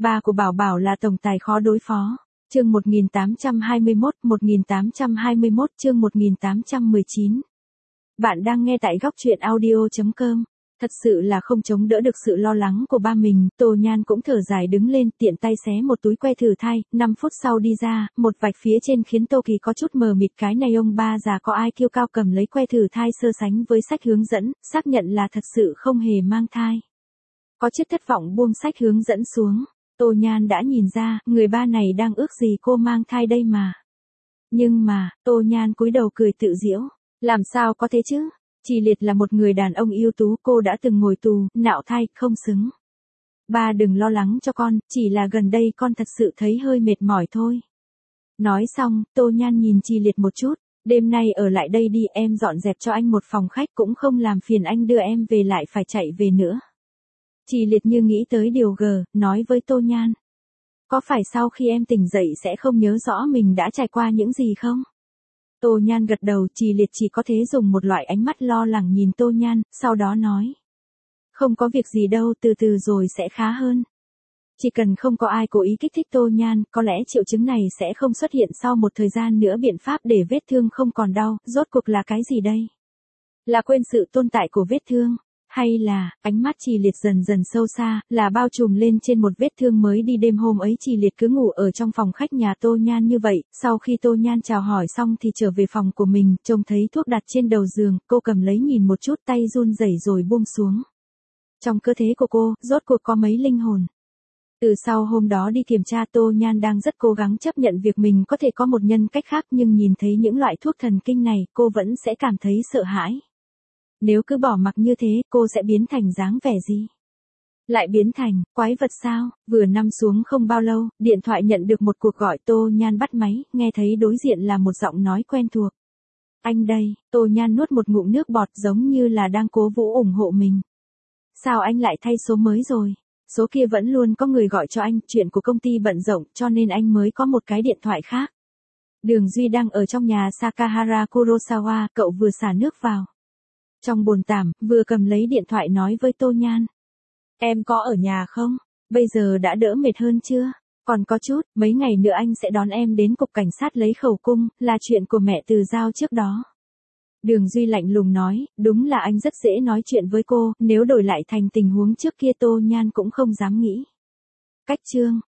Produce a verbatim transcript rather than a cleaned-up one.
Ba của Bảo Bảo là tổng tài khó đối phó. Chương một nghìn tám trăm hai mươi mốt, một nghìn tám trăm hai mươi mốt chương một nghìn tám trăm mười chín. Bạn đang nghe tại góc truyện audio chấm com. Thật sự là không chống đỡ được sự lo lắng của ba mình, Tô Nhan cũng thở dài đứng lên, tiện tay xé một túi que thử thai, năm phút sau đi ra, một vạch phía trên khiến Tô Kỳ có chút mờ mịt, cái này ông ba già có ai kiêu cao cầm lấy que thử thai so sánh với sách hướng dẫn, xác nhận là thật sự không hề mang thai. Có chút thất vọng buông sách hướng dẫn xuống, Tô Nhan đã nhìn ra, người ba này đang ước gì cô mang thai đây mà. Nhưng mà, Tô Nhan cúi đầu cười tự giễu, làm sao có thế chứ? Chỉ Liệt là một người đàn ông ưu tú, cô đã từng ngồi tù, nạo thai, không xứng. Ba đừng lo lắng cho con, chỉ là gần đây con thật sự thấy hơi mệt mỏi thôi. Nói xong, Tô Nhan nhìn Chỉ Liệt một chút, đêm nay ở lại đây đi, em dọn dẹp cho anh một phòng khách, cũng không làm phiền anh đưa em về lại phải chạy về nữa. Chỉ Liệt như nghĩ tới điều gờ, nói với Tô Nhan. Có phải sau khi em tỉnh dậy sẽ không nhớ rõ mình đã trải qua những gì không? Tô Nhan gật đầu, Chỉ Liệt chỉ có thể dùng một loại ánh mắt lo lắng nhìn Tô Nhan, sau đó nói. Không có việc gì đâu, từ từ rồi sẽ khá hơn. Chỉ cần không có ai cố ý kích thích Tô Nhan, có lẽ triệu chứng này sẽ không xuất hiện sau một thời gian nữa. Biện pháp để vết thương không còn đau, rốt cuộc là cái gì đây? Là quên sự tồn tại của vết thương? Hay là, ánh mắt Chỉ Liệt dần dần sâu xa, là bao trùm lên trên một vết thương mới đi. Đêm hôm ấy Chỉ Liệt cứ ngủ ở trong phòng khách nhà Tô Nhan như vậy, sau khi Tô Nhan chào hỏi xong thì trở về phòng của mình, trông thấy thuốc đặt trên đầu giường, cô cầm lấy nhìn một chút, tay run rẩy rồi buông xuống. Trong cơ thể của cô, rốt cuộc có mấy linh hồn. Từ sau hôm đó đi kiểm tra, Tô Nhan đang rất cố gắng chấp nhận việc mình có thể có một nhân cách khác, nhưng nhìn thấy những loại thuốc thần kinh này, cô vẫn sẽ cảm thấy sợ hãi. Nếu cứ bỏ mặc như thế, cô sẽ biến thành dáng vẻ gì? Lại biến thành, quái vật sao? Vừa nằm xuống không bao lâu, điện thoại nhận được một cuộc gọi. Tô Nhan bắt máy, nghe thấy đối diện là một giọng nói quen thuộc. Anh đây, Tô Nhan nuốt một ngụm nước bọt, giống như là đang cố vũ ủng hộ mình. Sao anh lại thay số mới rồi? Số kia vẫn luôn có người gọi cho anh, chuyện của công ty bận rộn cho nên anh mới có một cái điện thoại khác. Đường Duy đang ở trong nhà Sakahara Kurosawa, cậu vừa xả nước vào. Trong bồn tắm, vừa cầm lấy điện thoại nói với Tô Nhan. Em có ở nhà không? Bây giờ đã đỡ mệt hơn chưa? Còn có chút, mấy ngày nữa anh sẽ đón em đến cục cảnh sát lấy khẩu cung, là chuyện của mẹ Từ Giao trước đó. Đường Duy lạnh lùng nói, đúng là anh rất dễ nói chuyện với cô, nếu đổi lại thành tình huống trước kia Tô Nhan cũng không dám nghĩ. Cách chương,